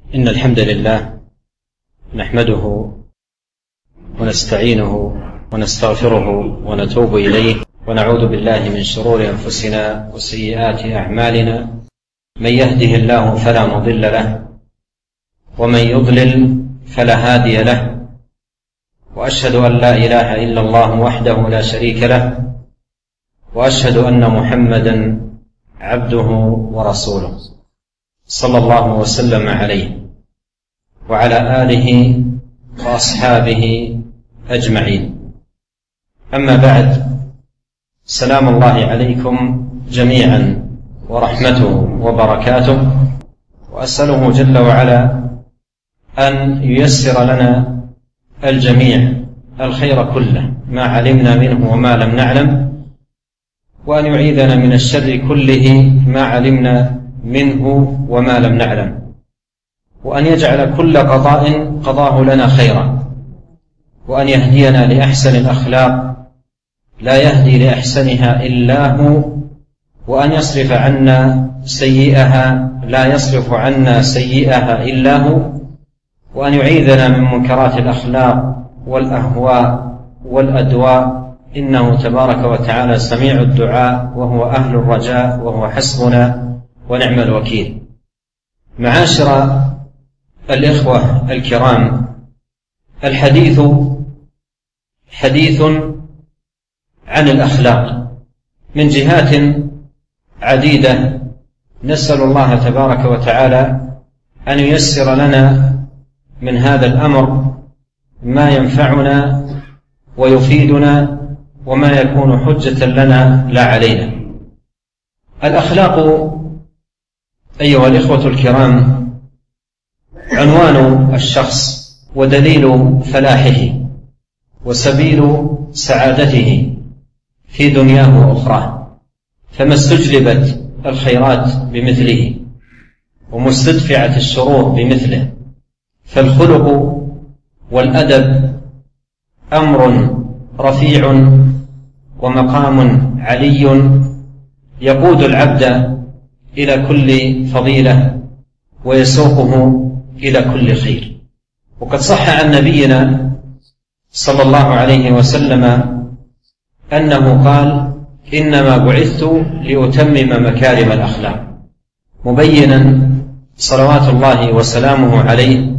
إن الحمد لله نحمده ونستعينه ونستغفره ونتوب إليه ونعوذ بالله من شرور أنفسنا وسيئات أعمالنا. من يهده الله فلا مضل له ومن يضلل فلا هادي له، وأشهد أن لا إله إلا الله وحده لا شريك له، وأشهد أن محمدا عبده ورسوله صلى الله وسلم عليه وعلى آله وأصحابه أجمعين. أما بعد، سلام الله عليكم جميعا ورحمته وبركاته، وأسأله جل وعلا أن ييسر لنا الجميع الخير كله ما علمنا منه وما لم نعلم، وأن يعيذنا من الشر كله ما علمنا منه وما لم نعلم، وأن يجعل كل قضاء قضاه لنا خيرا، وأن يهدينا لأحسن الأخلاق لا يهدي لأحسنها إلا هو، وأن يصرف عنا سيئها لا يصرف عنا سيئها إلا هو، وأن يعيذنا من منكرات الأخلاق والأهواء والأدواء، إنه تبارك وتعالى سميع الدعاء وهو أهل الرجاء وهو حسبنا ونعم الوكيل. معاشر الإخوة الكرام، الحديث حديث عن الأخلاق من جهات عديدة، نسأل الله تبارك وتعالى أن ييسر لنا من هذا الأمر ما ينفعنا ويفيدنا وما يكون حجة لنا لا علينا. الأخلاق أيها الإخوة الكرام عنوان الشخص ودليل فلاحه وسبيل سعادته في دنياه وأخراه، فما استجلبت الخيرات بمثله وما استدفعت الشرور بمثله، فالخلق والأدب أمر رفيع ومقام علي يقود العبد إلى كل فضيلة ويسوقه إلى كل خير. وقد صح عن نبينا صلى الله عليه وسلم أنه قال: إنما بعثت لأتمم مكارم الأخلاق، مبينا صلوات الله وسلامه عليه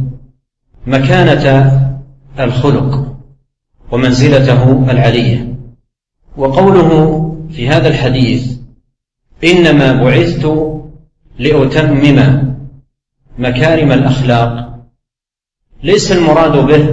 مكانة الخلق ومنزلته العلية. وقوله في هذا الحديث إنما بعثت لأتمم مكارم الأخلاق، ليس المراد به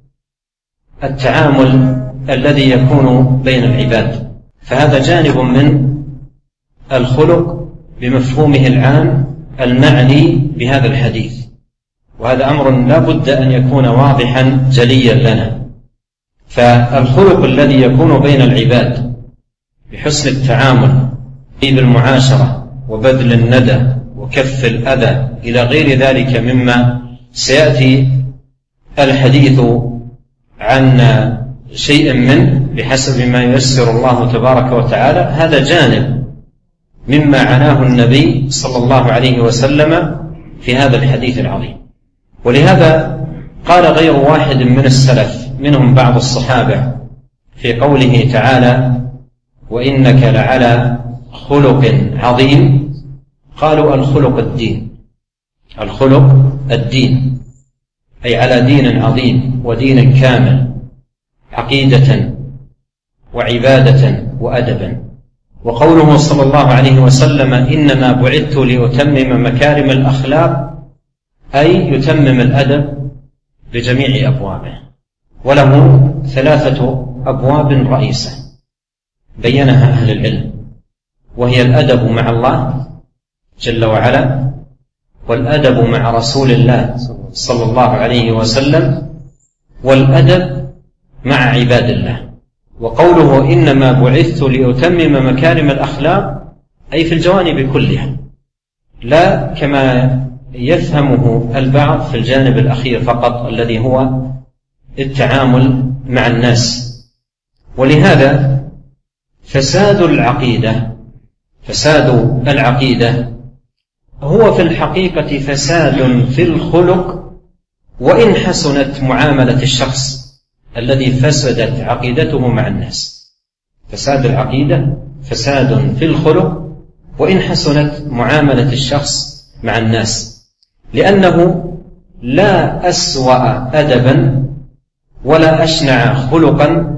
التعامل الذي يكون بين العباد، فهذا جانب من الخلق بمفهومه العام المعني بهذا الحديث، وهذا أمر لا بد أن يكون واضحا جليا لنا. فالخلق الذي يكون بين العباد بحسن التعامل بالمعاشرة وبذل الندى وكف الأذى إلى غير ذلك مما سيأتي الحديث عن شيء منه بحسب ما ييسر الله تبارك وتعالى، هذا جانب مما عناه النبي صلى الله عليه وسلم في هذا الحديث العظيم. ولهذا قال غير واحد من السلف منهم بعض الصحابة في قوله تعالى: وإنك لعلى خلق عظيم، قالوا: الخلق الدين، الخلق الدين، أي على دين عظيم ودين كامل، عقيدة وعبادة وأدبا. وقوله صلى الله عليه وسلم إنما بعثت لأتمم مكارم الأخلاق، أي يتمم الأدب بجميع أبوابه، وله 3 أبواب رئيسة بينها أهل العلم، وهي الأدب مع الله جل وعلا، والأدب مع رسول الله صلى الله عليه وسلم، والأدب مع عباد الله. وقوله إنما بعثت لأتمم مكارم الأخلاق أي في الجوانب كلها، لا كما يفهمه البعض في الجانب الأخير فقط الذي هو التعامل مع الناس. ولهذا فساد العقيدة هو في الحقيقة فساد في الخلق، وإن حسنت معاملة الشخص الذي فسدت عقيدته مع الناس. فساد العقيدة فساد في الخلق، وإن حسنت معاملة الشخص مع الناس، لأنه لا أسوأ أدبا ولا أشنع خلقا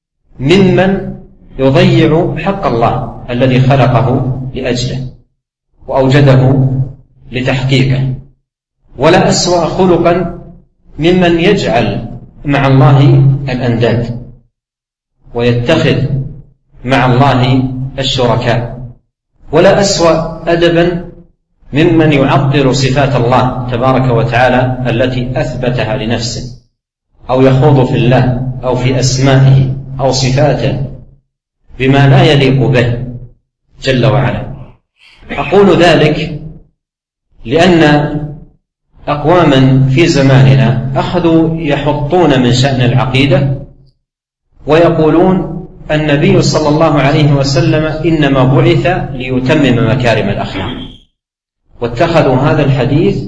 ممن يضيع حق الله الذي خلقه لأجله وأوجده لتحقيقه، ولا أسوأ خلقا ممن يجعل مع الله الأنداد ويتخذ مع الله الشركاء، ولا أسوأ أدبا ممن يعطل صفات الله تبارك وتعالى التي أثبتها لنفسه، أو يخوض في الله أو في أسمائه أو صفاته بما لا يليق به جل وعلا. أقول ذلك لأن أقواما في زماننا أخذوا يحطون من شأن العقيدة ويقولون النبي صلى الله عليه وسلم إنما بعث ليتمم مكارم الأخلاق، واتخذوا هذا الحديث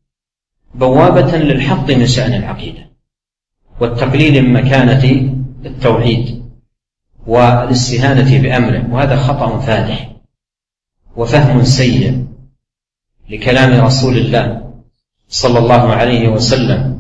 بوابة للحط من شأن العقيدة والتقليل من مكانة التوحيد والاستهانة بأمره، وهذا خطأ فادح وفهم سيء لكلام رسول الله صلى الله عليه وسلم،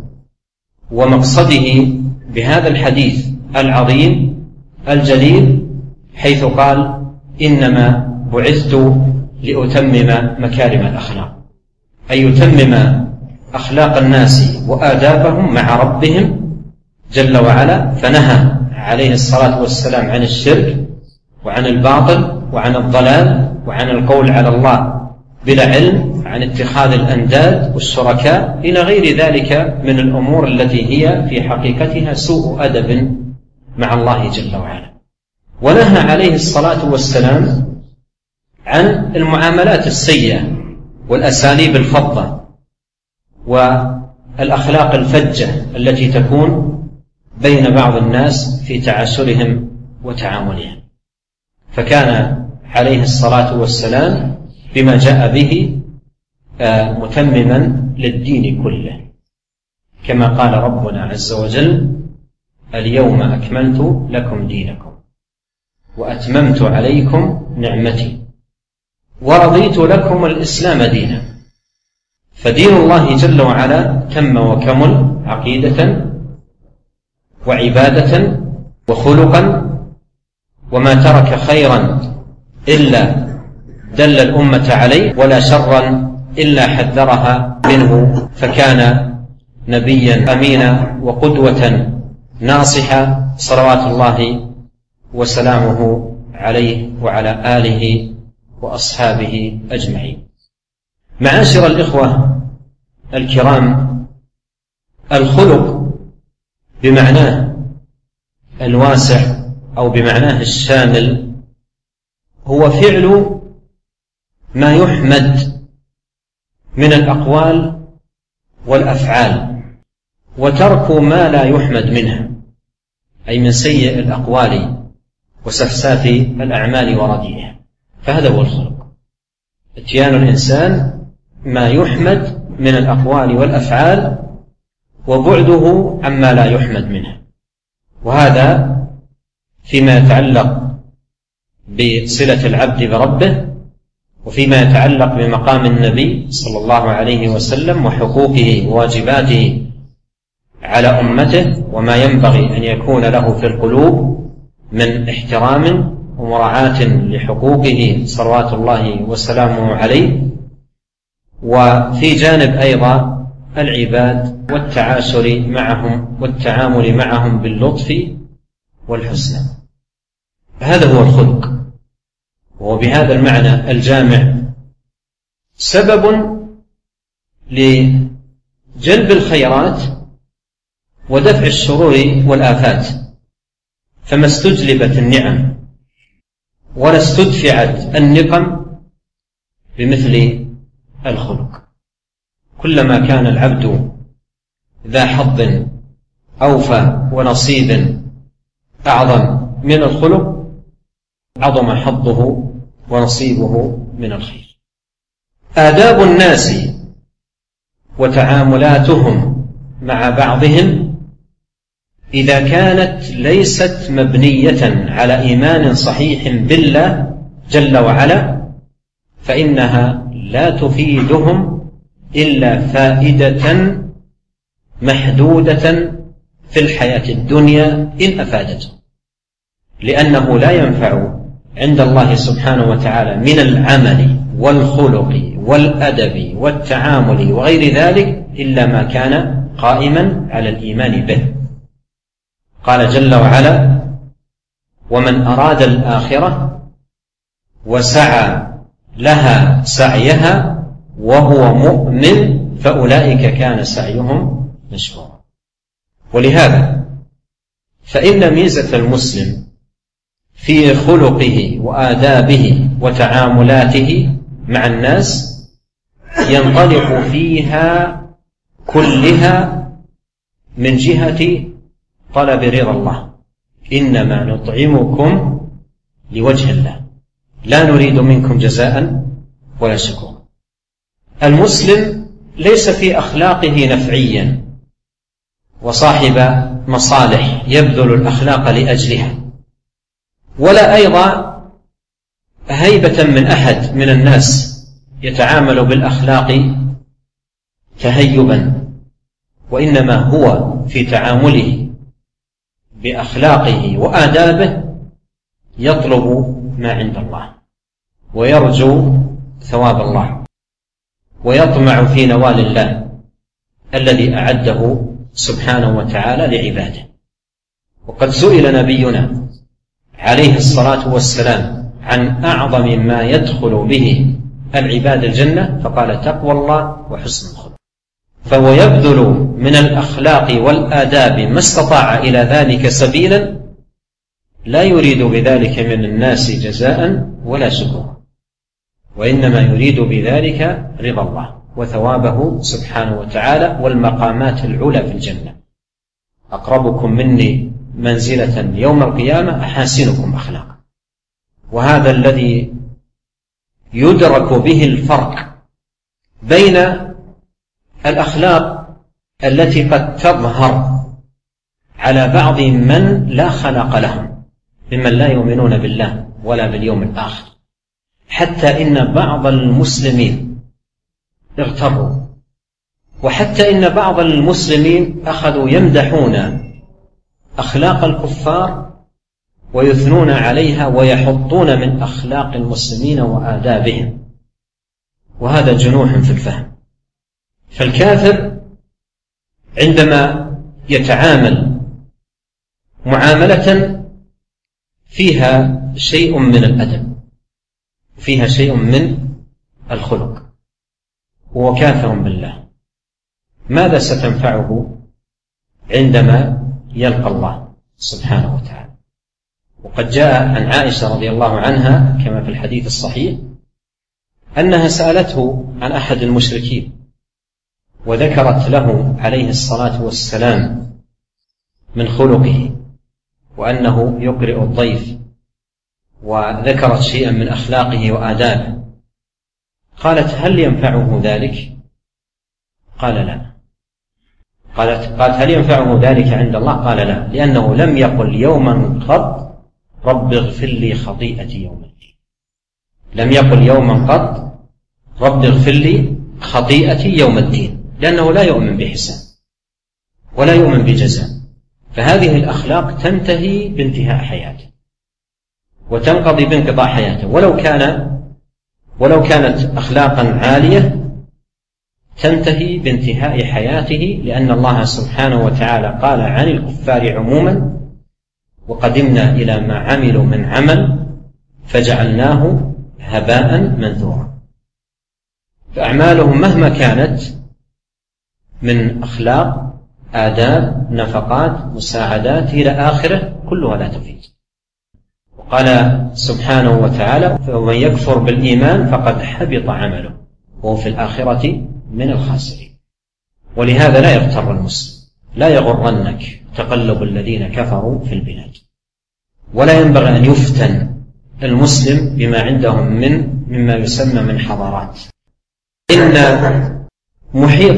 ومقصده بهذا الحديث العظيم الجليل حيث قال إنما بعثت لأتمم مكارم الأخلاق، أي يتمم أخلاق الناس وآدابهم مع ربهم جل وعلا. فنهى عليه الصلاة والسلام عن الشرك وعن الباطل وعن الضلال وعن القول على الله بلا علم، عن اتخاذ الأنداد والشركاء إلى غير ذلك من الأمور التي هي في حقيقتها سوء أدب مع الله جل وعلا. ونهى عليه الصلاة والسلام عن المعاملات السيئة والأساليب الفظة والأخلاق الفجة التي تكون بين بعض الناس في تعاشرهم وتعاملهم، فكان عليه الصلاة والسلام بما جاء به متمما للدين كله، كما قال ربنا عز وجل اليوم أكملت لكم دينكم وأتممت عليكم نعمتي ورضيت لكم الإسلام دينا. فدين الله جل وعلا تم وكمل عقيدة وعبادة وخلقا، وما ترك خيرا إلا دل الأمة عليه، ولا شرا إلا حذرها منه، فكان نبيا أمينا وقدوة ناصحا صلوات الله وسلامه عليه وعلى آله وأصحابه أجمعين. معاشر الإخوة الكرام، الخلق بمعناه الواسع أو بمعناه الشامل هو فعل ما يحمد من الأقوال والأفعال، وترك ما لا يحمد منها، أي من سيء الأقوال وسفساف الأعمال ورديئها. فهذا هو الخلق، اتيان الإنسان ما يحمد من الأقوال والأفعال وبعده عما لا يحمد منها. وهذا فيما يتعلق بصلة العبد بربه، وفيما يتعلق بمقام النبي صلى الله عليه وسلم وحقوقه وواجباته على أمته، وما ينبغي أن يكون له في القلوب من احترام ومراعاة لحقوقه صلوات الله وسلامه عليه. وفي جانب أيضا العباد والتعاشر معهم والتعامل معهم باللطف والحسنى. هذا هو الخلق، وبهذا المعنى الجامع سبب لجلب الخيرات ودفع الشرور والآفات، فما استجلبت النعم ولا استدفعت النقم بمثل الخلق. كلما كان العبد ذا حظ أوفى ونصيب أعظم من الخلق عظم حظه ونصيبه من الخير. آداب الناس وتعاملاتهم مع بعضهم إذا كانت ليست مبنية على إيمان صحيح بالله جل وعلا فإنها لا تفيدهم إلا فائدة محدودة في الحياة الدنيا إن أفادتهم، لأنه لا ينفع عند الله سبحانه وتعالى من العمل والخلق والأدب والتعامل وغير ذلك إلا ما كان قائما على الإيمان به. قال جل وعلا: ومن أراد الآخرة وسعى لها سعيها وهو مؤمن فأولئك كان سعيهم مشكورا. ولهذا فإن ميزة المسلم في خلقه وآدابه وتعاملاته مع الناس ينطلق فيها كلها من جهة طلب رضا الله، إنما نطعمكم لوجه الله لا نريد منكم جزاء ولا شكورا. المسلم ليس في أخلاقه نفعيا وصاحب مصالح يبذل الأخلاق لأجلها، ولا أيضا هيبة من أحد من الناس يتعامل بالأخلاق تهيبا، وإنما هو في تعامله بأخلاقه وآدابه يطلب ما عند الله ويرجو ثواب الله ويطمع في نوال الله الذي أعده سبحانه وتعالى لعباده. وقد سئل نبينا عليه الصلاة والسلام عن أعظم ما يدخل به العباد الجنة فقال: تقوى الله وحسن الخلق. فهو يبذل من الأخلاق والآداب ما استطاع إلى ذلك سبيلا، لا يريد بذلك من الناس جزاء ولا شكورا، وإنما يريد بذلك رضا الله وثوابه سبحانه وتعالى والمقامات العلى في الجنة. أقربكم مني منزلة يوم القيامة أحاسنكم أخلاقا. وهذا الذي يدرك به الفرق بين الأخلاق التي قد تظهر على بعض من لا خلق لهم ممن لا يؤمنون بالله ولا باليوم الآخر، حتى إن بعض المسلمين اغتروا، وحتى إن بعض المسلمين أخذوا يمدحون أخلاق الكفار ويثنون عليها ويحطون من أخلاق المسلمين وآدابهم، وهذا جنوح في الفهم. فالكافر عندما يتعامل معاملة فيها شيء من الأدب فيها شيء من الخلق هو كافر بالله، ماذا ستنفعه عندما يلقى الله سبحانه وتعالى؟ وقد جاء عن عائشة رضي الله عنها كما في الحديث الصحيح أنها سألته عن أحد المشركين وذكرت له عليه الصلاة والسلام من خلقه وأنه يقرئ الضيف، وذكرت شيئا من أخلاقه وآدابه. قالت: هل ينفعه ذلك؟ قال: لا. قالت: هل ينفعه ذلك عند الله؟ قال: لا، لأنه لم يقل يوما قط رب اغفر لي خطيئتي يوم الدين. لم يقل يوما قط رب اغفر لي خطيئتي يوم الدين، لأنه لا يؤمن بحساب ولا يؤمن بجزاء. فهذه الأخلاق تنتهي بانتهاء حياته وتنقضي بانقضاء حياته، ولو كانت أخلاقا عالية تنتهي بانتهاء حياته، لأن الله سبحانه وتعالى قال عن الكفار عموما: وقدمنا إلى ما عملوا من عمل فجعلناه هباء منثورا. فأعمالهم مهما كانت من أخلاق، آداب، نفقات، مساعدات إلى آخره كلها لا تفيد. وقال سبحانه وتعالى: ومن يكفر بالإيمان فقد حبط عمله وهو في الآخرة من الخاسرين. ولهذا لا يغتر المسلم، لا يغرنك تقلب الذين كفروا في البلاد، ولا ينبغي أن يفتن المسلم بما عندهم مما يسمى من حضارات، إن محيط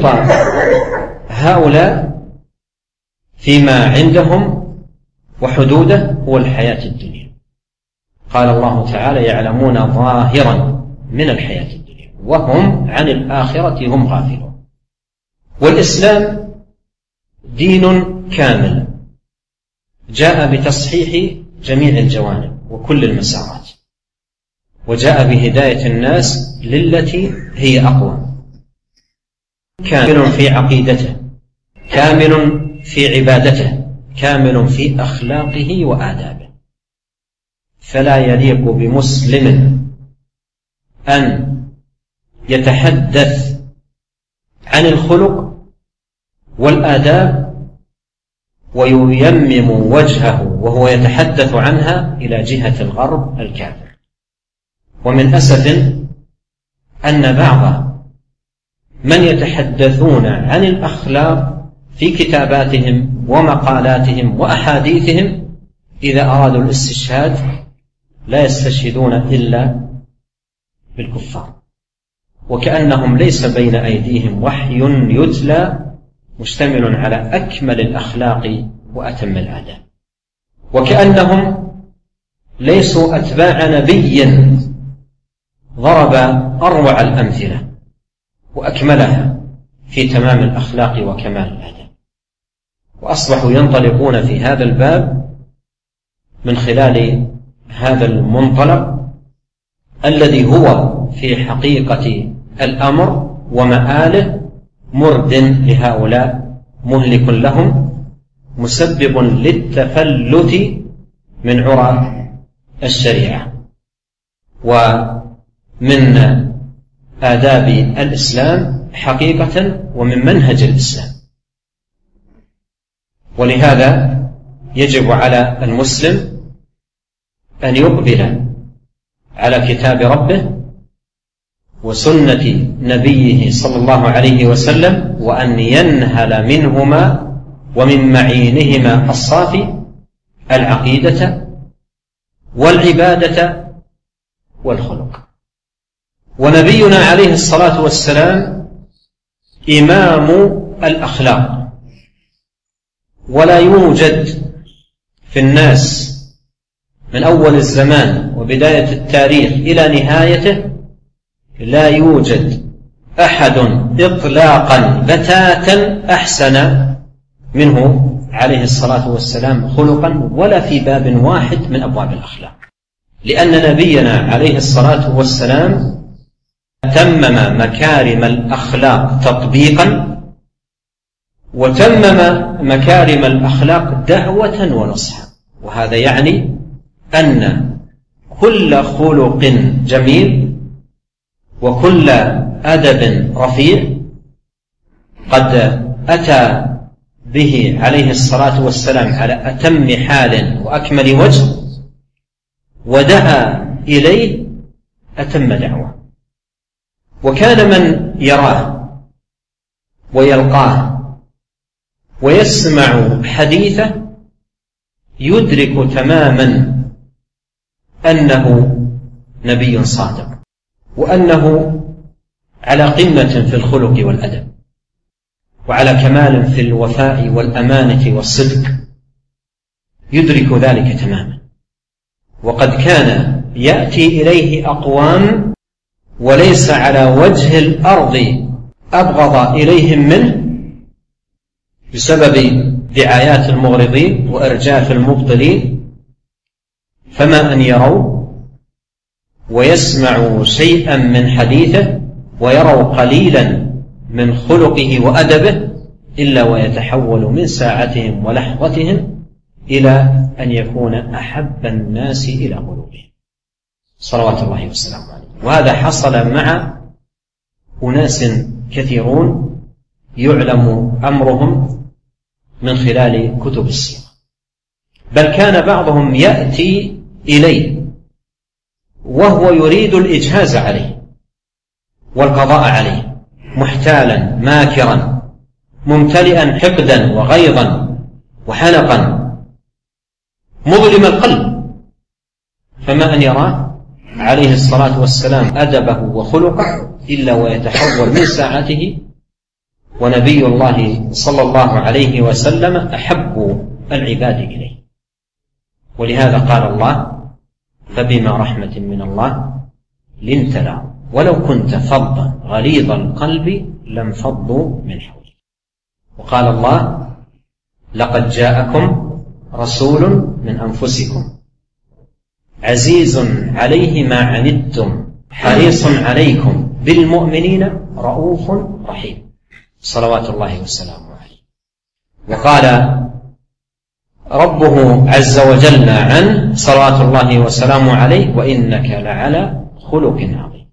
هؤلاء فيما عندهم وحدوده هو الحياة الدنيا. قال الله تعالى: يعلمون ظاهرا من الحياة الدنيا وهم عن الآخرة هم غافلون. والإسلام دين كامل جاء بتصحيح جميع الجوانب وكل المسارات، وجاء بهداية الناس للتي هي أقوى، كامل في عقيدته، كامل في عبادته، كامل في أخلاقه وآدابه. فلا يليق بمسلم أن يتحدث عن الخلق والآداب وييمم وجهه وهو يتحدث عنها إلى جهة الغرب الكافر. ومن أسف أن بعض من يتحدثون عن الأخلاق في كتاباتهم ومقالاتهم وأحاديثهم إذا أرادوا الاستشهاد لا يستشهدون إلا بالكفار، وكأنهم ليس بين أيديهم وحي يتلى مشتمل على أكمل الأخلاق وأتم الآداب، وكأنهم ليسوا أتباع نبي ضرب أروع الأمثلة وأكملها في تمام الأخلاق وكمال الآداب، وأصبحوا ينطلقون في هذا الباب من خلال هذا المنطلق الذي هو في حقيقة الأمر ومآله مرد لهؤلاء، مهلك لهم، مسبب للتفلت من عرى الشريعة ومن آداب الإسلام حقيقة ومن منهج الإسلام. ولهذا يجب على المسلم أن يقبل على كتاب ربه وسنة نبيه صلى الله عليه وسلم، وأن ينهل منهما ومن معينهما الصافي العقيدة والعبادة والخلق. ونبينا عليه الصلاة والسلام إمام الأخلاق، ولا يوجد في الناس من أول الزمان وبداية التاريخ إلى نهايته لا يوجد أحد إطلاقا بتاتا أحسن منه عليه الصلاة والسلام خلقا، ولا في باب واحد من أبواب الأخلاق، لأن نبينا عليه الصلاة والسلام تمم مكارم الأخلاق تطبيقا، وتمم مكارم الأخلاق دعوة ونصحا. وهذا يعني أن كل خلق جميل وكل أدب رفيع قد أتى به عليه الصلاة والسلام على أتم حال وأكمل وجه، ودعا إليه أتم دعوة. وكان من يراه ويلقاه ويسمع حديثه يدرك تماما أنه نبي صادق، وأنه على قمة في الخلق والأدب، وعلى كمال في الوفاء والأمانة والصدق، يدرك ذلك تماما. وقد كان يأتي إليه أقوام وليس على وجه الأرض أبغض إليهم منه بسبب دعايات المغرضين وإرجاف المبطلين، فما أن يروا ويسمعوا شيئا من حديثه ويروا قليلا من خلقه وأدبه إلا ويتحول من ساعتهم ولحظتهم إلى أن يكون أحب الناس إلى قلوبهم صلوات الله وسلامه عليه. وهذا حصل مع أناس كثيرون يعلم أمرهم من خلال كتب السيرة، بل كان بعضهم يأتي إليه وهو يريد الإجهاز عليه والقضاء عليه، محتالا ماكرا ممتلئا حقدا وغيظا وحنقا مظلم القلب، فما أن يراه عليه الصلاة والسلام أدبه وخلقه إلا ويتحول من ساعته، ونبي الله صلى الله عليه وسلم أحب العباد إليه. ولهذا قال الله: فبما رحمة من الله لنت لهم ولو كنت فظا غليظ القلب لانفضوا من حولك. وقال الله: لقد جاءكم رسول من أنفسكم عزيز عليه ما عنتم حريص عليكم بالمؤمنين رؤوف رحيم، صلوات الله وسلامه عليه. وقال ربه عز وجل عنه صلوات الله وسلامه عليه: وإنك لعلى خلق عظيم.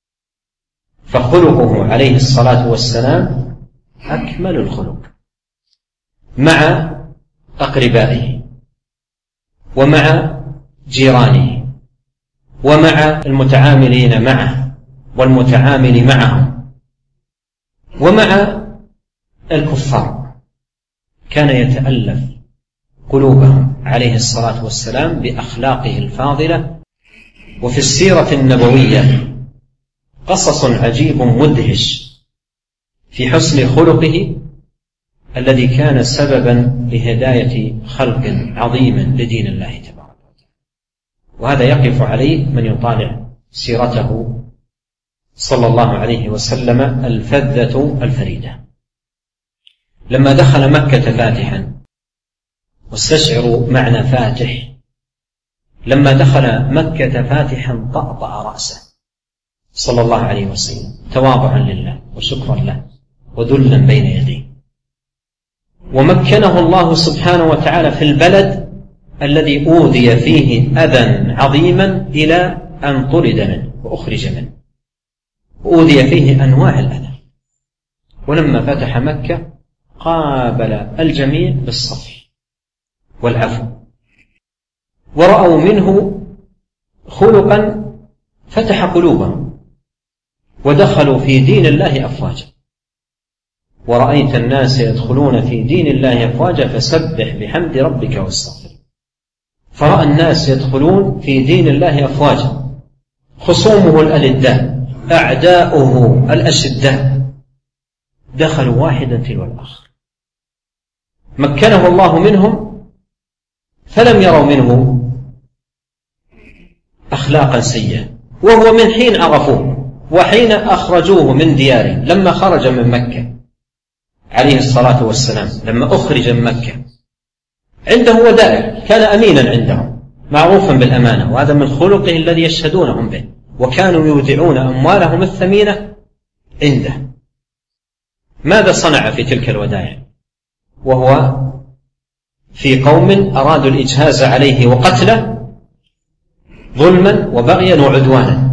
فخلقه عليه الصلاة والسلام أكمل الخلق مع أقربائه ومع جيرانه ومع المتعاملين معه والمتعامل معهم ومع الكفار. كان يتألف قلوبهم عليه الصلاة والسلام بأخلاقه الفاضلة. وفي السيرة النبوية قصص عجيب مدهش في حسن خلقه الذي كان سببا لهداية خلق عظيم لدين الله تبارك وتعالى. وهذا يقف عليه من يطالع سيرته صلى الله عليه وسلم الفذة الفريدة. لما دخل مكة فاتحا، واستشعروا معنى فاتح، لما دخل مكة فاتحا طأطأ رأسه صلى الله عليه وسلم تواضعا لله وشكرا له وذلا بين يديه. ومكنه الله سبحانه وتعالى في البلد الذي أوذي فيه أذى عظيما إلى أن طرد منه وأخرج منه، وأوذي فيه أنواع الأذى. ولما فتح مكة قابل الجميع بالصفح والعفو، ورأوا منه خلقا فتح قلوبهم ودخلوا في دين الله أفواجا. ورأيت الناس يدخلون في دين الله أفواجا فسبح بحمد ربك واستغفر. فرأى الناس يدخلون في دين الله أفواجا، خصومه الألداء أعداؤه الأشداء دخلوا واحدا تلو الآخر. مكنه الله منهم فلم يروا منه أخلاقا سيئة، وهو من حين عرفوه وحين أخرجوه من دياره. لما خرج من مكة عليه الصلاة والسلام، لما أخرج من مكة عنده ودائع، كان أمينا عندهم معروفا بالأمانة، وهذا من خلقه الذي يشهدونهم به، وكانوا يودعون أموالهم الثمينة عنده. ماذا صنع في تلك الودائع وهو في قوم أرادوا الإجهاز عليه وقتله ظلما وبغيا وعدوانا،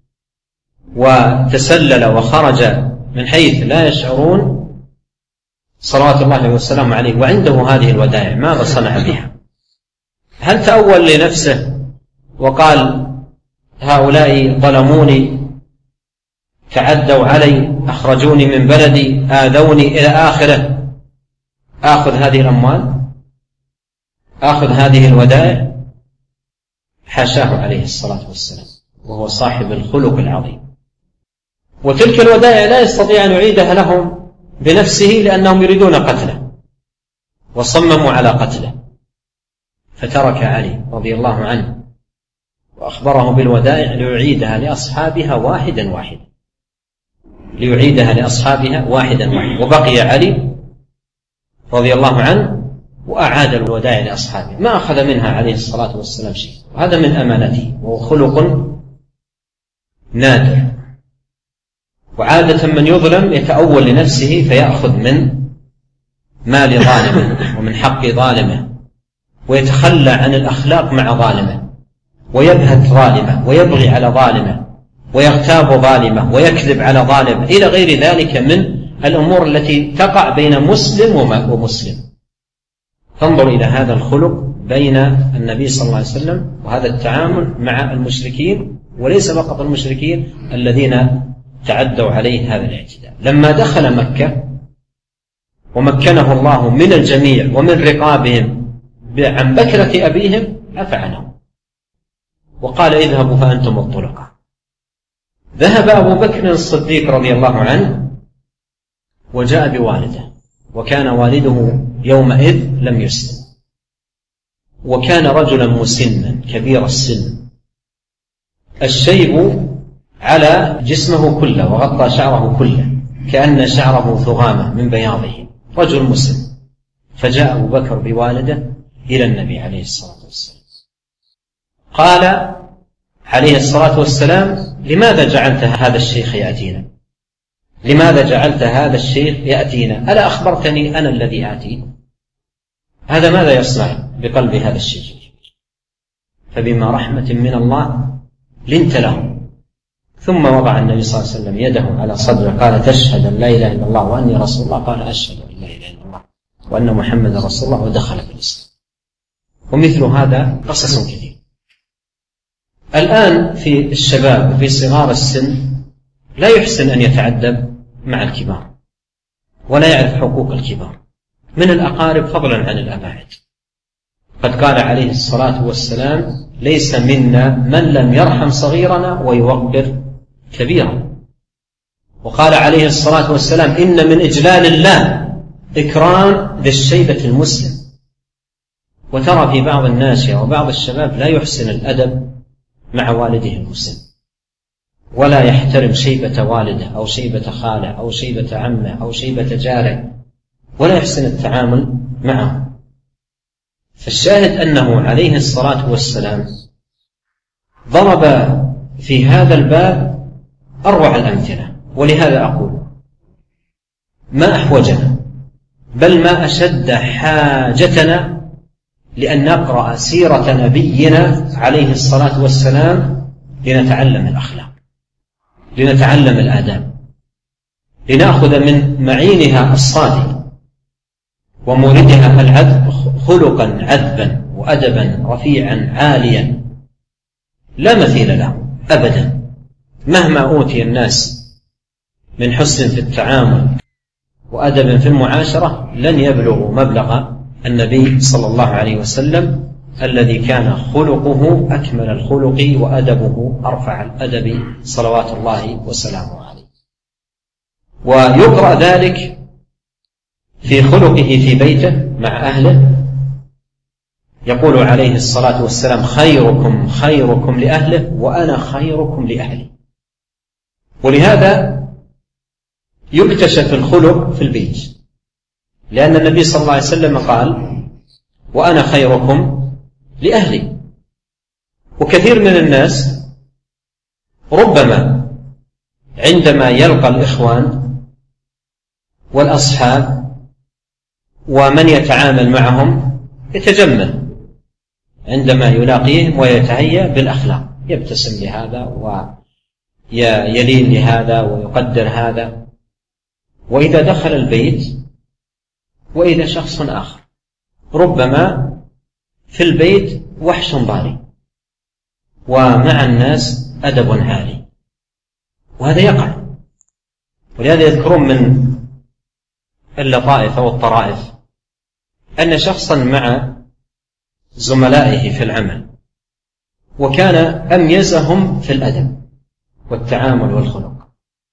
وتسلل وخرج من حيث لا يشعرون صلوات الله وسلام عليه وعنده هذه الودائع. ماذا صنع بها؟ هل تأول لنفسه وقال هؤلاء ظلموني، تعدوا علي، أخرجوني من بلدي، آذوني إلى آخره، آخذ هذه الأموال، آخذ هذه الودائع؟ حاشاه عليه الصلاة والسلام، وهو صاحب الخلق العظيم. وتلك الودائع لا يستطيع أن يعيدها لهم بنفسه لأنهم يريدون قتله وصمموا على قتله، فترك علي رضي الله عنه وأخبره بالودائع ليعيدها لأصحابها واحدا واحدا، ليعيدها لأصحابها واحدا واحدا. وبقي علي رضي الله عنه وأعاد الودائع لأصحابه، ما أخذ منها عليه الصلاة والسلام شيء. وهذا من أمانته، وهو خلق نادر. وعادة من يظلم يتأول لنفسه فيأخذ من مال ظالمه ومن حق ظالمه، ويتخلى عن الأخلاق مع ظالمه، ويبهت ظالمه، ويبغي على ظالمه، ويغتاب ظالمه، ويكذب على ظالمه، إلى غير ذلك من الأمور التي تقع بين مسلم ومسلم. فانظر إلى هذا الخلق بين النبي صلى الله عليه وسلم، وهذا التعامل مع المشركين، وليس فقط المشركين الذين تعدوا عليه هذا الاعتداء. لما دخل مكة ومكنه الله من الجميع ومن رقابهم عن بكرة أبيهم عفى عنهم وقال اذهبوا فأنتم الطلقاء. ذهب أبو بكر الصديق رضي الله عنه وجاء بوالده، وكان والده يومئذ لم يسلم، وكان رجلا مسنا كبير السن، الشيب على جسمه كله وغطى شعره كله كأن شعره ثغامة من بياضه، رجل مسن. فجاء أبو بكر بوالده إلى النبي عليه الصلاة والسلام، قال عليه الصلاة والسلام: لماذا جعلت هذا الشيخ يأتينا؟ لماذا جعلت هذا الشيخ يأتينا؟ ألا أخبرتني أنا الذي آتي؟ هذا ماذا يصنع بقلب هذا الشيخ؟ فبما رحمة من الله لنت له. ثم وضع النبي صلى الله عليه وسلم يده على صدره، قال: تشهد أن لا إله إلا الله وأني رسول الله؟ قال: أشهد أن لا إله إلا الله وأن محمد رسول الله، ودخل في الإسلام. ومثل هذا قصص كثير. الآن في الشباب وفي صغار السن لا يحسن أن يتعدب مع الكبار ولا يعرف حقوق الكبار من الأقارب فضلا عن الأباعد. قد قال عليه الصلاة والسلام: ليس منا من لم يرحم صغيرنا ويوقر كبيرا. وقال عليه الصلاة والسلام: إن من إجلال الله إكرام ذي الشيبة المسلم. وترى في بعض الناس وبعض الشباب لا يحسن الأدب مع والده المسلم، ولا يحترم شيبة والده أو شيبة خاله أو شيبة عمه أو شيبة جاره، ولا يحسن التعامل معه. فالشاهد أنه عليه الصلاة والسلام ضرب في هذا الباب أروع الأمثلة. ولهذا أقول: ما أحوجنا بل ما أشد حاجتنا لأن نقرأ سيرة نبينا عليه الصلاة والسلام لنتعلم الأخلاق، لنتعلم الآداب، لنأخذ من معينها الصادق وموردها العذب خلقا عذبا وأدبا رفيعا عاليا لا مثيل له أبدا. مهما أوتي الناس من حسن في التعامل وأدب في المعاشرة لن يبلغوا مبلغ النبي صلى الله عليه وسلم الذي كان خلقه أكمل الخلق وأدبه أرفع الأدب صلوات الله وسلامه عليه. ويقرأ ذلك في خلقه في بيته مع أهله. يقول عليه الصلاة والسلام: خيركم خيركم لأهله وأنا خيركم لأهلي. ولهذا يكتشف الخلق في البيت، لأن النبي صلى الله عليه وسلم قال: وأنا خيركم لأهلي. وكثير من الناس ربما عندما يلقى الإخوان والأصحاب ومن يتعامل معهم يتجمل عندما يلاقيهم ويتهيأ بالأخلاق، يبتسم لهذا ويلين لهذا ويقدر هذا. وإذا دخل البيت وإذا شخص آخر ربما في البيت وحش ضاري ومع الناس أدب عالي، وهذا يقع. ولهذا يذكرون من اللطائف أو الطرائف أن شخصا مع زملائه في العمل وكان أميزهم في الأدب والتعامل والخلق،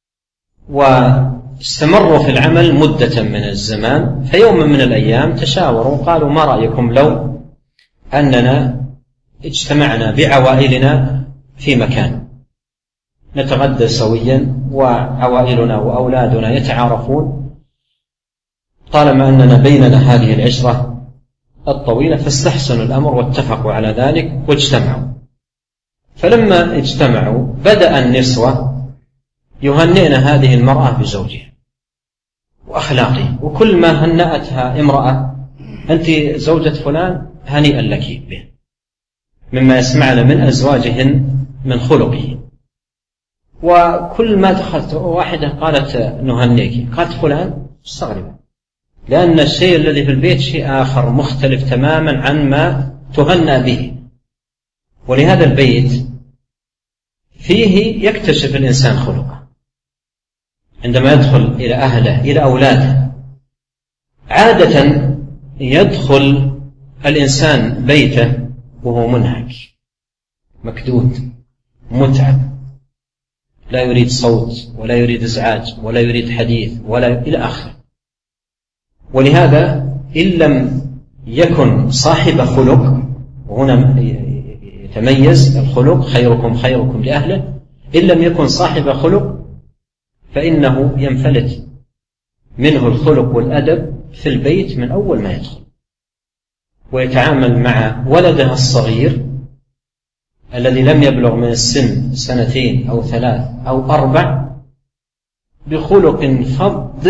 واستمروا في العمل مدة من الزمان. فيوم من الأيام تشاوروا قالوا: ما رأيكم لو أننا اجتمعنا بعوائلنا في مكان نتغدى سويا وعوائلنا وأولادنا يتعارفون طالما أننا بيننا هذه العشرة الطويلة. فاستحسنوا الأمر واتفقوا على ذلك واجتمعوا. فلما اجتمعوا بدأ النسوة يهنئن هذه المرأة بزوجها وأخلاقه، وكل ما هنأتها امرأة: أنت زوجة فلان، هنيئا لك به، مما يسمعن من أزواجهن من خلقه. وكل ما دخلت واحدة قالت: نهنيك، قالت فلان، استغرب، لأن الشيء الذي في البيت شيء آخر مختلف تماما عن ما تهنى به. ولهذا البيت فيه يكتشف الإنسان خلقه عندما يدخل إلى أهله إلى أولاده. عادة يدخل الإنسان بيته وهو منهك مكدود متعب، لا يريد صوت ولا يريد إزعاج ولا يريد حديث ولا إلى آخره. ولهذا إن لم يكن صاحب خلق، وهنا يتميز الخلق، خيركم خيركم لأهله، إن لم يكن صاحب خلق فإنه ينفلت منه الخلق والأدب في البيت من أول ما يدخل، ويتعامل مع ولده الصغير الذي لم يبلغ من السن 2 أو 3 أو 4 بخلق فظ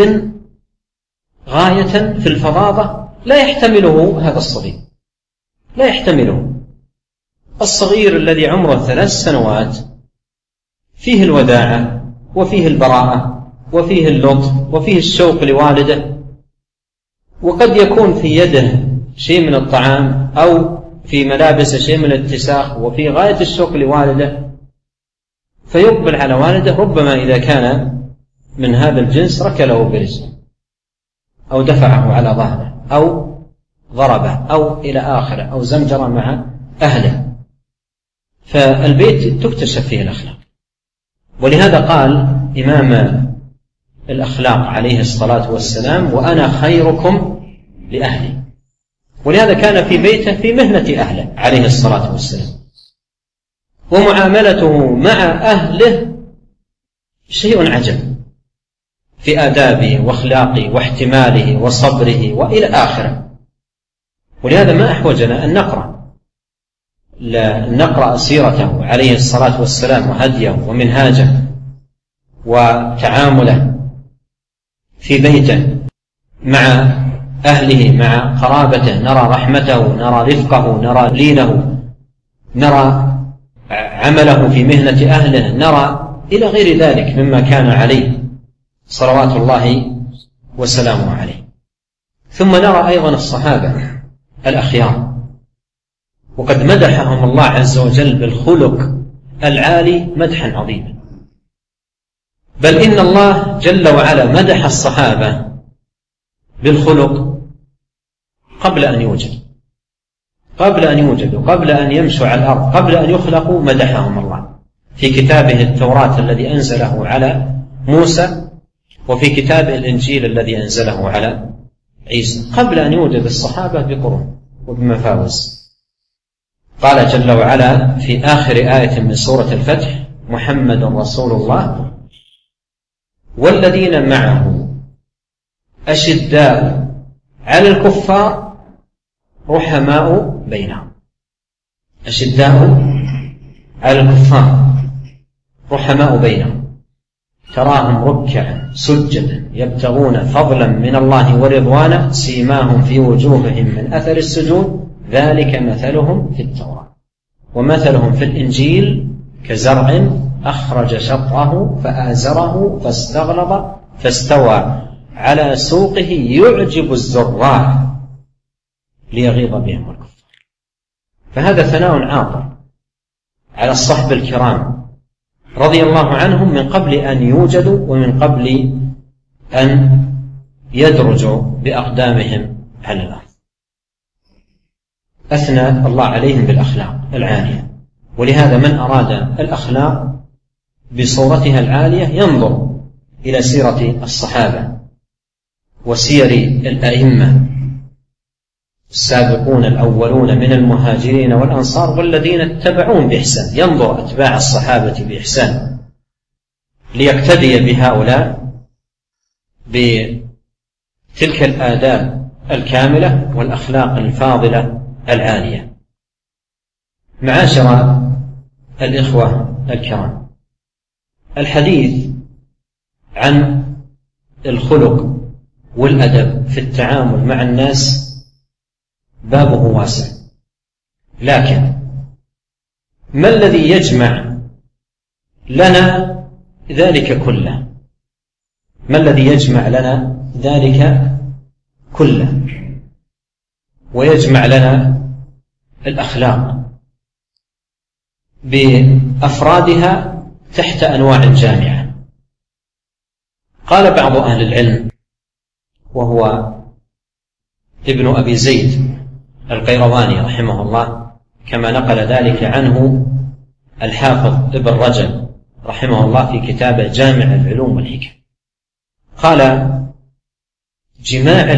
غاية في الفظاظة لا يحتمله هذا الصغير، لا يحتمله. الصغير الذي عمره 3 سنوات فيه الوداعة وفيه البراءة وفيه اللطف وفيه الشوق لوالده، وقد يكون في يده شيء من الطعام أو في ملابس شيء من الاتساخ وفي غاية الشوق لوالده، فيقبل على والده، ربما إذا كان من هذا الجنس ركله برجله أو دفعه على ظهره أو ضربه أو إلى آخره أو زمجر مع أهله. فالبيت تكتشف فيه الأخلاق. ولهذا قال إمام الأخلاق عليه الصلاة والسلام: وأنا خيركم لأهلي. ولهذا كان في بيته في مهنة أهله عليه الصلاة والسلام، ومعاملته مع أهله شيء عجب في آدابه وأخلاقه واحتماله وصبره وإلى آخره. ولهذا ما أحوجنا أن نقرأ سيرته عليه الصلاة والسلام وهديه ومنهاجه وتعامله في بيته مع أهله مع قرابته، نرى رحمته، نرى رفقه، نرى لينه، نرى عمله في مهنة أهله، نرى إلى غير ذلك مما كان عليه صلوات الله وسلامه عليه. ثم نرى أيضا الصحابة الأخيار، وقد مدحهم الله عز وجل بالخلق العالي مدحا عظيما، بل إن الله جل وعلا مدح الصحابة بالخلق قبل أن يوجدوا، قبل أن يمشوا على الأرض، قبل أن يخلقوا مدحهم الله في كتابه التوراة الذي أنزله على موسى، وفي كتابه الإنجيل الذي أنزله على عيسى، قبل أن يوجد الصحابة بقرون وبمفاوز. قال جل وعلا في آخر آية من سورة الفتح: محمد رسول الله والذين معه أشداء على الكفار رحماء بينهم. أشداء على الكفار رحماء بينهم، تراهم ركعا سجدا يبتغون فضلا من الله ورضوانا سيماهم في وجوههم من أثر السجود ذلك مثلهم في التوراة ومثلهم في الإنجيل كزرع أخرج شطأه فآزره فاستغلظ فاستوى على سوقه يعجب الزراع ليغيظ بهم الكفار. فهذا ثناء عاطر على الصحب الكرام رضي الله عنهم من قبل أن يوجدوا ومن قبل أن يدرجوا بأقدامهم على الأرض. أثنى الله عليهم بالأخلاق العالية. ولهذا من أراد الأخلاق بصورتها العالية ينظر إلى سيرة الصحابة وسير الأئمة السابقون الأولون من المهاجرين والأنصار والذين اتبعون بإحسان، ينظر أتباع الصحابة بإحسان ليقتدي بهؤلاء بتلك الآداب الكاملة والأخلاق الفاضلة العالية. معاشر الإخوة الكرام، الحديث عن الخلق والأدب في التعامل مع الناس بابه واسع، لكن ما الذي يجمع لنا ذلك كله؟ ما الذي يجمع لنا ذلك كله ويجمع لنا الأخلاق بأفرادها تحت أنواع جامعة؟ قال بعض أهل العلم وهو ابن أبي زيد القيرواني رحمه الله كما نقل ذلك عنه الحافظ ابن رجب رحمه الله في كتابه جامع العلوم والحكم، قال: جماع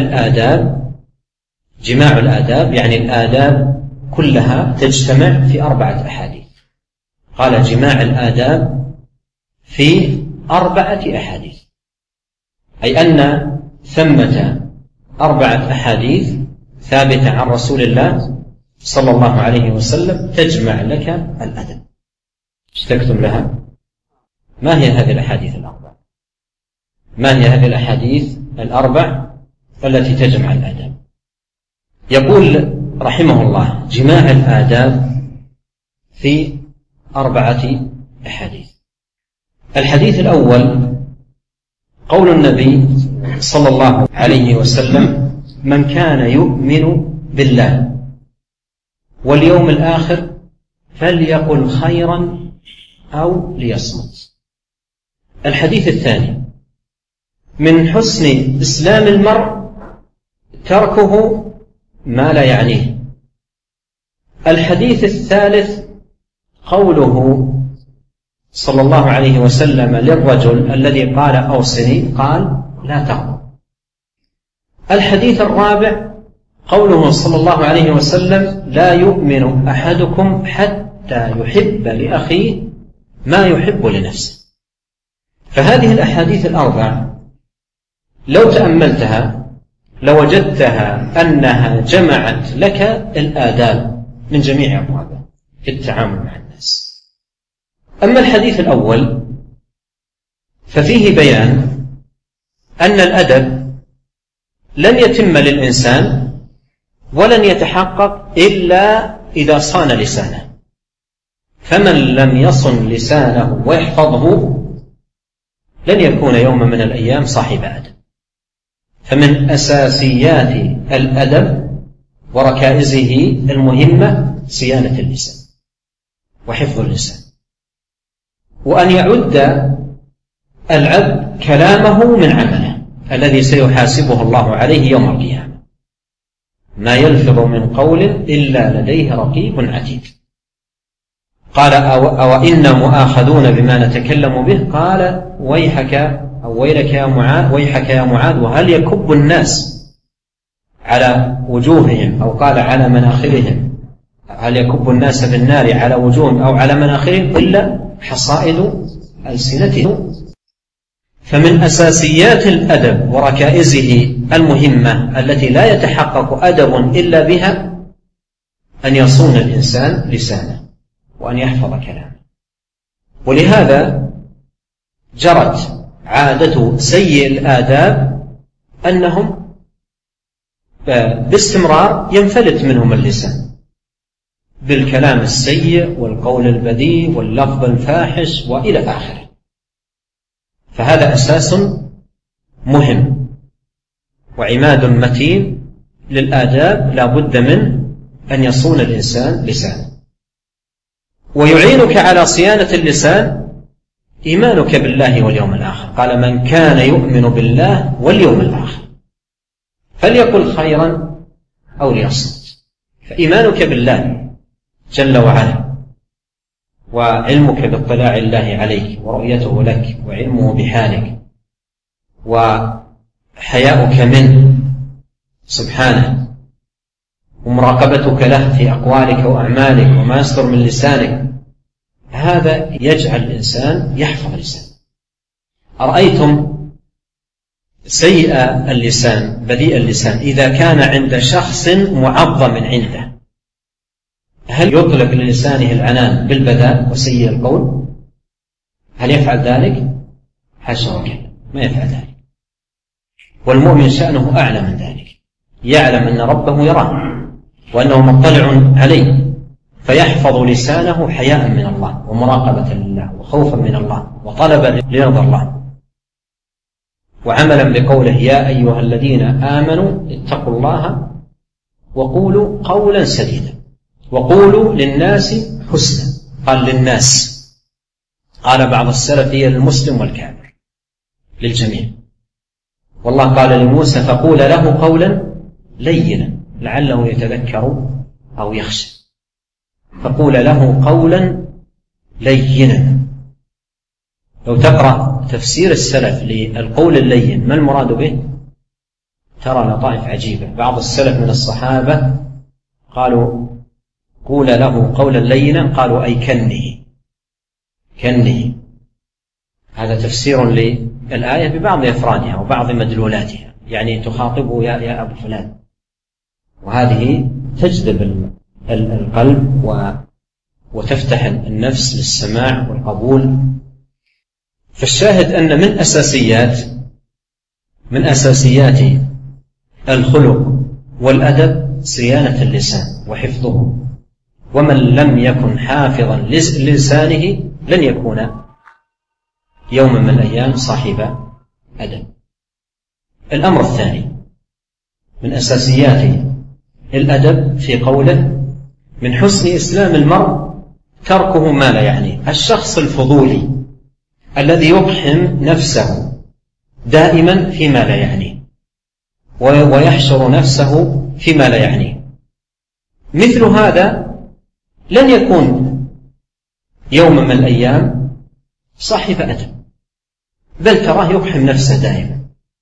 الآداب يعني الآداب كلها تجتمع في 4 أحاديث. قال: جماع الآداب في 4 أحاديث، أي أن ثمة 4 أحاديث ثابتة عن رسول الله صلى الله عليه وسلم تجمع لك الأدب. اشتقتم لها؟ ما هي هذه الأحاديث ال4؟ ما هي هذه الأحاديث ال4 التي تجمع الآداب؟ يقول رحمه الله: جماع الآداب في 4 أحاديث. الحديث الأول قول النبي صلى الله عليه وسلم: من كان يؤمن بالله واليوم الآخر فليقل خيرا أو ليصمت. الحديث الثاني: من حسن إسلام المرء تركه ما لا يعنيه. الحديث الثالث قوله صلى الله عليه وسلم للرجل الذي قال: أوصني، قال: لا تغضب. الحديث الرابع قوله صلى الله عليه وسلم: لا يؤمن أحدكم حتى يحب لأخيه ما يحب لنفسه. فهذه الأحاديث ال4 لو تأملتها لوجدتها أنها جمعت لك الآداب من جميع أبوابها في التعامل مع الناس. أما الحديث الأول ففيه بيان أن الأدب لن يتم للإنسان ولن يتحقق إلا إذا صان لسانه، فمن لم يصن لسانه ويحفظه لن يكون يوم من الأيام صاحب أدب. فمن أساسيات الأدب وركائزه المهمة صيانة اللسان وحفظ اللسان، وأن يعد العبد كلامه من عمله الذي سيحاسبه الله عليه يوم القيامة. ما يلفظ من قول إلا لديه رقيب عتيد. قال: أوإنا مؤاخذون بما نتكلم به؟ قال: ويحك أو ويلك يا معاذ، ويحك يا معاذ، وهل يكب الناس على وجوههم، أو قال على مناخرهم، هل يكب الناس في النار على وجوههم أو على مناخرهم إلا حصائد ألسنتهم. فمن أساسيات الأدب وركائزه المهمة التي لا يتحقق أدب إلا بها أن يصون الإنسان لسانه وأن يحفظ كلامه. ولهذا جرت عادة سيء الآداب أنهم باستمرار ينفلت منهم اللسان بالكلام السيء والقول البذيء واللفظ الفاحش وإلى آخره. فهذا أساس مهم وعماد متين للآداب لا بد من أن يصون الإنسان لسانه. ويعينك على صيانة اللسان إيمانك بالله واليوم الآخر. قال: من كان يؤمن بالله واليوم الآخر فليقل خيرا أو ليصمت. فإيمانك بالله جل وعلا وعلمك باطلاع الله عليك ورؤيته لك وعلمه بحالك وحياؤك منه سبحانه ومراقبتك له في أقوالك وأعمالك وما يصدر من لسانك، هذا يجعل الإنسان يحفظ لسانه. أرأيتم سيء اللسان بذيء اللسان إذا كان عند شخص معظم عنده، هل يطلق للسانه العنان بالبذاء وسيء القول؟ هل يفعل ذلك؟ حاشا وكلا، ما يفعل ذلك. والمؤمن شأنه أعلى من ذلك، يعلم أن ربه يراه وأنه مطلع عليه، فيحفظ لسانه حياء من الله ومراقبة لله وخوفا من الله وطلبا لرضا الله وعملا بقوله: يا أيها الذين آمنوا اتقوا الله وقولوا قولا سديدا وقولوا للناس حسنا. قال للناس، قال بعض السلف هي للمسلم والكافر، للجميع. والله قال لموسى: فقول له قولا لينا لعله يتذكر أو يخشى. فقول له قولا لينا لو تقرأ تفسير السلف للقول اللين ما المراد به ترى لطائف عجيبة. بعض السلف من الصحابة قالوا قول له قولا لينا، قالوا أي كنه. هذا تفسير للآية ببعض أفرادها وبعض مدلولاتها، يعني تخاطبه يا أبو فلان، وهذه تجذب القلب وتفتح النفس للسماع والقبول. فالشاهد أن من أساسيات الخلق والأدب صيانة اللسان وحفظه، ومن لم يكن حافظا لسانه لن يكون يوما من الأيام صاحب أدب. الأمر الثاني من أساسيات الأدب في قوله من حسن إسلام المرء تركه ما لا يعنيه. الشخص الفضولي الذي يقحم نفسه دائما فيما لا يعنيه ويحشر نفسه فيما لا يعنيه، مثل هذا لن يكون يوما من الأيام صاحب أدب، بل تراه يقحم نفسه دائما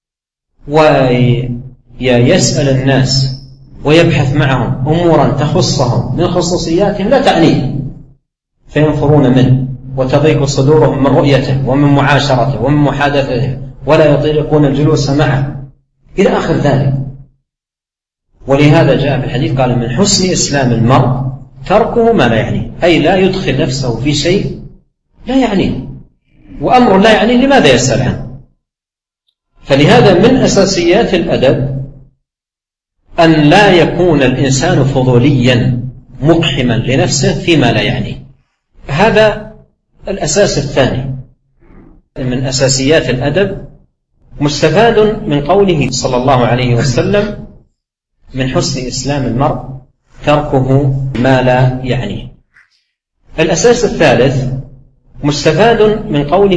ويسأل الناس ويبحث معهم أمورا تخصهم من خصوصياتهم لا تعنيه، فينفرون منه وتضيق صدورهم من رؤيته ومن معاشرته ومن محادثته، ولا يطيقون الجلوس معه إلى آخر ذلك. ولهذا جاء في الحديث قال من حسن إسلام المرء تركه ما لا يعنيه، أي لا يدخل نفسه في شيء لا يعنيه، وأمر لا يعنيه لماذا يسأل عنه؟ فلهذا من أساسيات الأدب أن لا يكون الإنسان فضوليا مقحما لنفسه فيما لا يعنيه. هذا الأساس الثاني من أساسيات الأدب، مستفاد من قوله صلى الله عليه وسلم من حسن إسلام المرء تركه ما لا يعنيه. الأساس الثالث مستفاد من قوله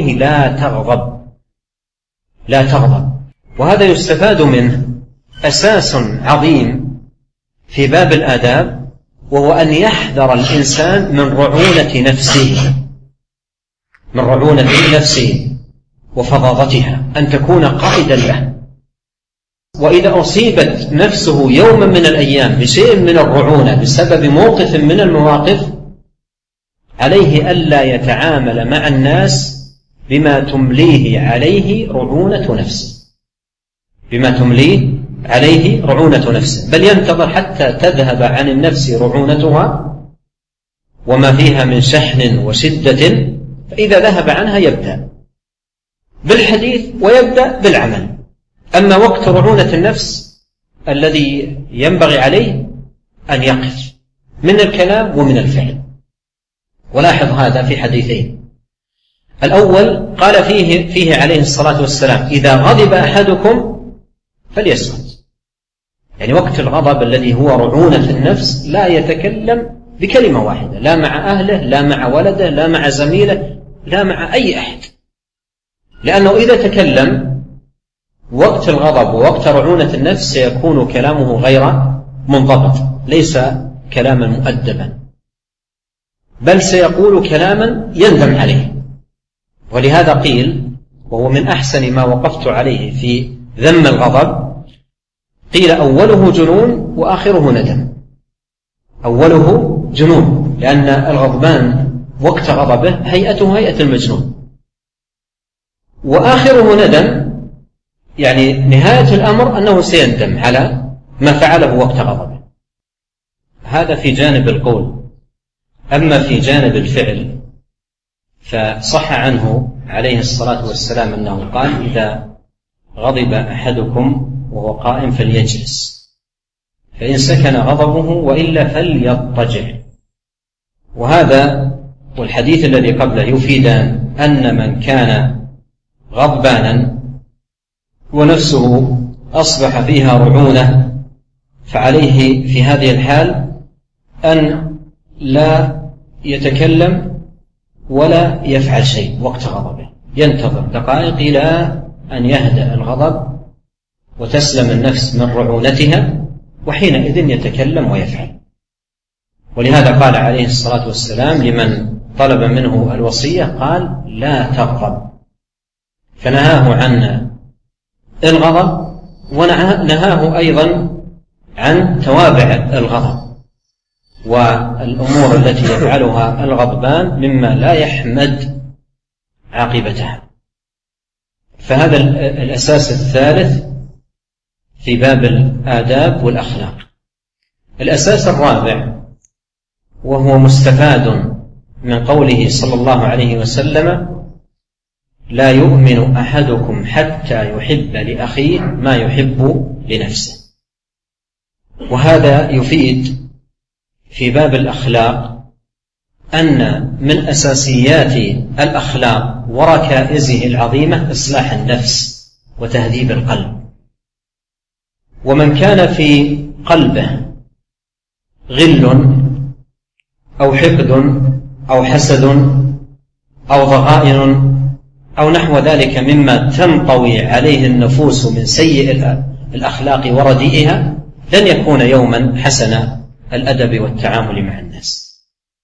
لا تغضب، وهذا يستفاد منه أساس عظيم في باب الآداب، وهو أن يحذر الإنسان من رعونة نفسه وفظاظتها، أن تكون قائدا له. وإذا أصيبت نفسه يوما من الأيام بشيء من الرعونة بسبب موقف من المواقف، عليه ألا يتعامل مع الناس بما تمليه عليه رعونة نفسه، بل ينتظر حتى تذهب عن النفس رعونتها وما فيها من شحن وشدة، فإذا ذهب عنها يبدأ بالحديث ويبدأ بالعمل. أما وقت رعونة النفس الذي ينبغي عليه أن يقف من الكلام ومن الفعل. ولاحظ هذا في حديثين. الأول قال فيه عليه الصلاة والسلام إذا غضب أحدكم فليسكت، يعني وقت الغضب الذي هو رعونة النفس لا يتكلم بكلمة واحدة، لا مع أهله، لا مع ولده، لا مع زميله، لا مع أي أحد، لأنه إذا تكلم وقت الغضب ووقت رعونة النفس سيكون كلامه غير منضبط، ليس كلاما مؤدبا، بل سيقول كلاما يندم عليه. ولهذا قيل، وهو من أحسن ما وقفت عليه في ذم الغضب، قيل أوله جنون وآخره ندم. أوله جنون لأن الغضبان وقت غضبه هيئته هيئة المجنون، وآخره ندم يعني نهاية الأمر أنه سيندم على ما فعله وقت غضبه. هذا في جانب القول. أما في جانب الفعل فصح عنه عليه الصلاة والسلام أنه قال إذا غضب أحدكم وهو قائم فليجلس، فإن سكن غضبه وإلا فليضطجع. وهذا والحديث الذي قبله يفيدان أن من كان غضبانا ونفسه أصبح فيها رعونة فعليه في هذه الحال أن لا يتكلم ولا يفعل شيء وقت غضبه، ينتظر دقائق إلى أن يهدأ الغضب وتسلم النفس من رعونتها، وحينئذ يتكلم ويفعل. ولهذا قال عليه الصلاة والسلام لمن طلب منه الوصية قال لا تغضب، فنهاه عن الغضب، ونهاه أيضا عن توابع الغضب والأمور التي يفعلها الغضبان مما لا يحمد عاقبتها. فهذا الأساس الثالث في باب الآداب والأخلاق. الأساس الرابع وهو مستفاد من قوله صلى الله عليه وسلم: لا يؤمن أحدكم حتى يحب لأخيه ما يحب لنفسه. وهذا يفيد في باب الأخلاق أن من أساسيات الأخلاق وركائزه العظيمة إصلاح النفس وتهذيب القلب. ومن كان في قلبه غل أو حقد أو حسد أو ضغائن أو نحو ذلك مما تنطوي عليه النفوس من سيء الأخلاق ورديئها، لن يكون يوما حسن الأدب والتعامل مع الناس،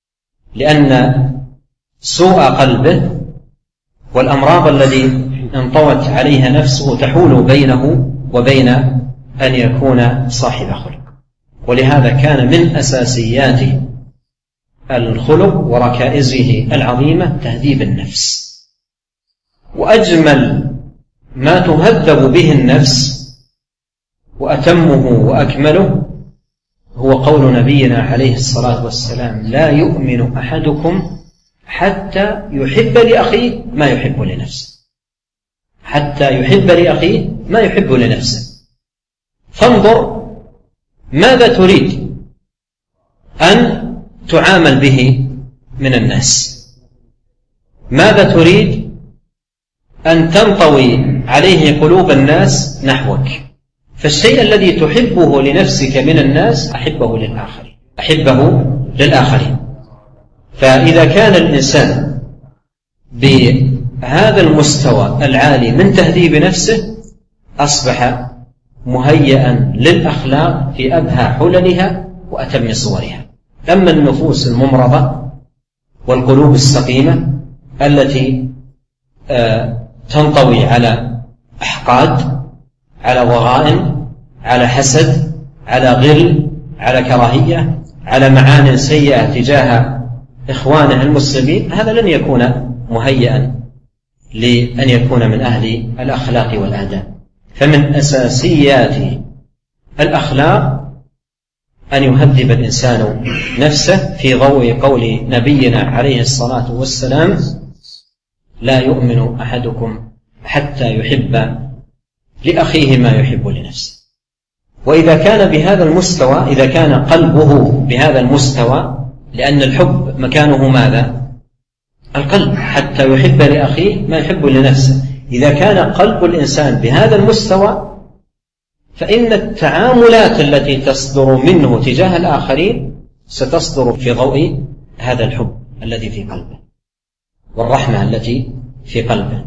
لأن سوء قلبه والأمراض التي انطوت عليها نفسه تحول بينه وبين أن يكون صاحب خلق. ولهذا كان من أساسيات الخلق وركائزه العظيمة تهذيب النفس. وأجمل ما تهذب به النفس وأتمه وأكمله هو قول نبينا عليه الصلاة والسلام: لا يؤمن أحدكم حتى يحب لأخيه ما يحب لنفسه. حتى يحب لأخيه ما يحب لنفسه. فانظر ماذا تريد أن تعامل به من الناس، ماذا تريد أن تنطوي عليه قلوب الناس نحوك. فالشيء الذي تحبه لنفسك من الناس أحبه للآخرين. فإذا كان الإنسان بهذا المستوى العالي من تهذيب نفسه أصبح مهيئا للأخلاق في أبهى حللها وأتم صورها. أما النفوس الممرضة والقلوب السقيمة التي تنطوي على أحقاد، على ضغائن، على حسد، على غل، على كراهية، على معان سيئة تجاه إخوانه المسلمين، هذا لن يكون مهيئا لأن يكون من أهل الأخلاق والآداب. فمن أساسيات الأخلاق أن يهذب الإنسان نفسه في ضوء قول نبينا عليه الصلاة والسلام: لا يؤمن أحدكم حتى يحب لأخيه ما يحب لنفسه. وإذا كان بهذا المستوى، إذا كان قلبه بهذا المستوى، لأن الحب مكانه ماذا؟ القلب، حتى يحب لأخيه ما يحب لنفسه. إذا كان قلب الإنسان بهذا المستوى فإن التعاملات التي تصدر منه تجاه الآخرين ستصدر في ضوء هذا الحب الذي في قلبه والرحمة التي في قلبه.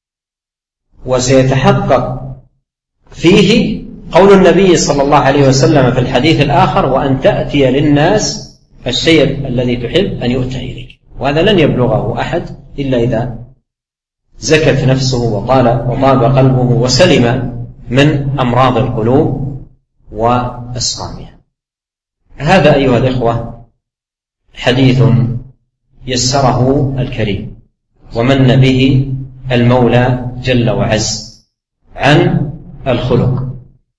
وسيتحقق فيه قول النبي صلى الله عليه وسلم في الحديث الآخر: وأن تأتي للناس الشيء الذي تحب أن يؤتى إليك. وهذا لن يبلغه أحد إلا إذا زكت نفسه وطاب قلبه وسلم من أمراض القلوب وأسقامها. هذا أيها الإخوة حديث يسره الكريم ومن به المولى جل وعز عن الخلق.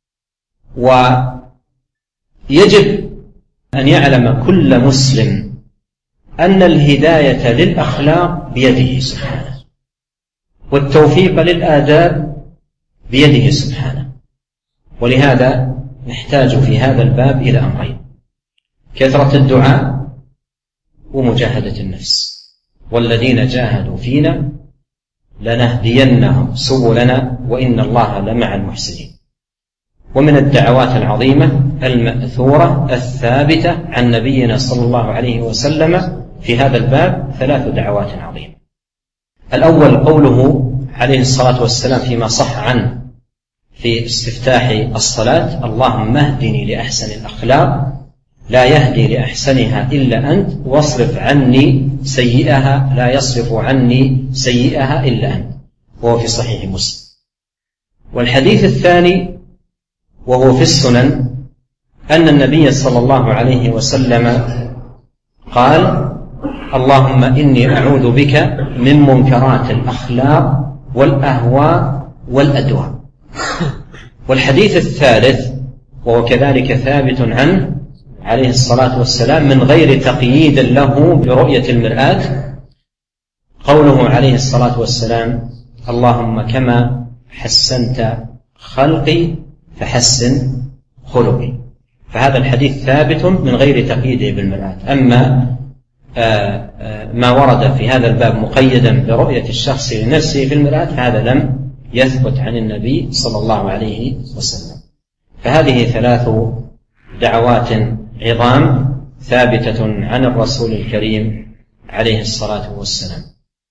ويجب أن يعلم كل مسلم أن الهداية للأخلاق بيده سبحانه، والتوفيق للآداب بيده سبحانه. ولهذا نحتاج في هذا الباب إلى أمرين: كثرة الدعاء ومجاهدة النفس. والذين جاهدوا فينا لنهدينهم سبلنا وإن الله لمع المحسنين. ومن الدعوات العظيمة المأثورة الثابتة عن نبينا صلى الله عليه وسلم في هذا الباب 3 دعوات عظيمة. الأول قوله عليه الصلاة والسلام فيما صح عنه في استفتاح الصلاة: اللهم اهدني لأحسن الأخلاق لا يهدي لأحسنها إلا أنت، واصرف عني سيئها لا يصرف عني سيئها إلا أنت. وهو في صحيح مسلم. والحديث الثاني وهو في السنن أن النبي صلى الله عليه وسلم قال: اللهم إني أعوذ بك من منكرات الأخلاق والأهواء والأدواء. والحديث الثالث وهو كذلك ثابت عنه عليه الصلاة والسلام من غير تقييد له برؤية المرآة، قوله عليه الصلاة والسلام: اللهم كما حسنت خلقي فحسن خلقي. فهذا الحديث ثابت من غير تقييده بالمرآة. أما ما ورد في هذا الباب مقيدا برؤية الشخص لنفسه في المرآة فهذا لم يثبت عن النبي صلى الله عليه وسلم. فهذه 3 دعوات عظام ثابتة عن الرسول الكريم عليه الصلاة والسلام.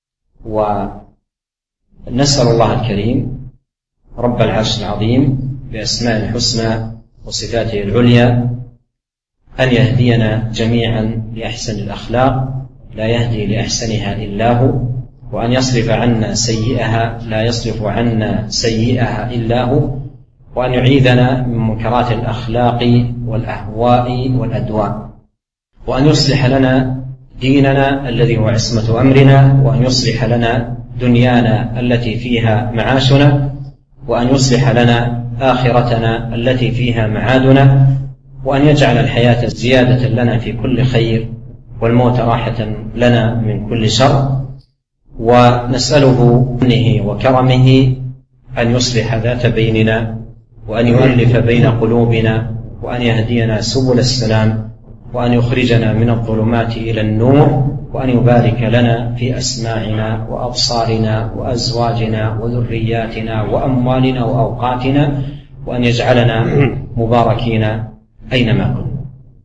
ونسأل الله الكريم رب العرش العظيم بأسماء الحسنى وصفاته العليا أن يهدينا جميعا لأحسن الأخلاق لا يهدي لأحسنها إلا هو، وأن يصرف عنا سيئها لا يصرف عنا سيئها إلا هو، وأن يعيذنا من منكرات الأخلاق والأهواء والأدواء، وأن يصلح لنا ديننا الذي هو عصمة أمرنا، وأن يصلح لنا دنيانا التي فيها معاشنا، وأن يصلح لنا آخرتنا التي فيها معادنا، وأن يجعل الحياة زيادة لنا في كل خير والموت راحة لنا من كل شر. ونسأله منه وكرمه أن يصلح ذات بيننا، وأن يؤلف بين قلوبنا، وأن يهدينا سبل السلام، وأن يخرجنا من الظلمات إلى النور، وأن يبارك لنا في أسماعنا وأبصارنا وأزواجنا وذرياتنا وأموالنا وأوقاتنا، وأن يجعلنا مباركين أينما كنا.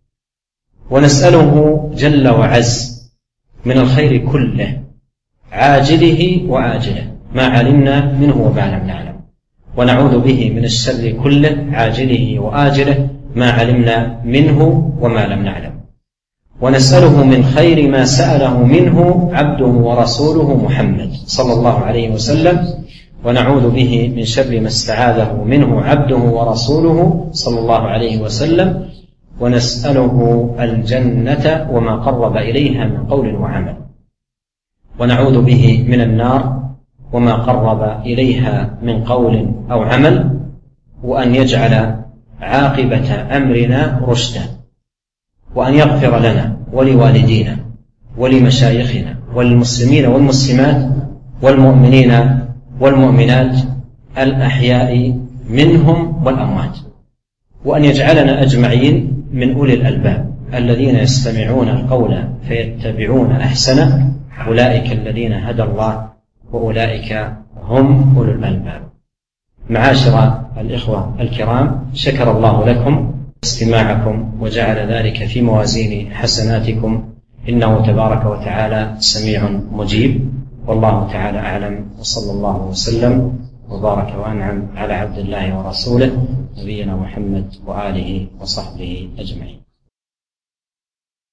ونسأله جل وعز من الخير كله عاجله وآجله ما علمنا منه وما لم نعلم، ونعوذ به من الشر كله عاجله وآجله ما علمنا منه وما لم نعلم. ونسأله من خير ما سأله منه عبده ورسوله محمد صلى الله عليه وسلم، ونعوذ به من شر ما استعاذه منه عبده ورسوله صلى الله عليه وسلم، ونسأله الجنة وما قرب إليها من قول وعمل، ونعوذ به من النار وما قرب إليها من قول أو عمل، وأن يجعل عاقبة أمرنا رشدا، وأن يغفر لنا ولوالدينا ولمشايخنا والمسلمين والمسلمات والمؤمنين والمؤمنات الأحياء منهم والأموات، وأن يجعلنا أجمعين من أولي الألباب الذين يستمعون القول فيتبعون أحسنه، أولئك الذين هدى الله وأولئك هم أولو الألباب. معاشر الإخوة الكرام، شكر الله لكم استماعكم وجعل ذلك في موازين حسناتكم، إنه تبارك وتعالى سميع مجيب، والله تعالى أعلم، وصلى الله وسلم وبارك وأنعم على عبد الله ورسوله نبينا محمد وآله وصحبه أجمعين.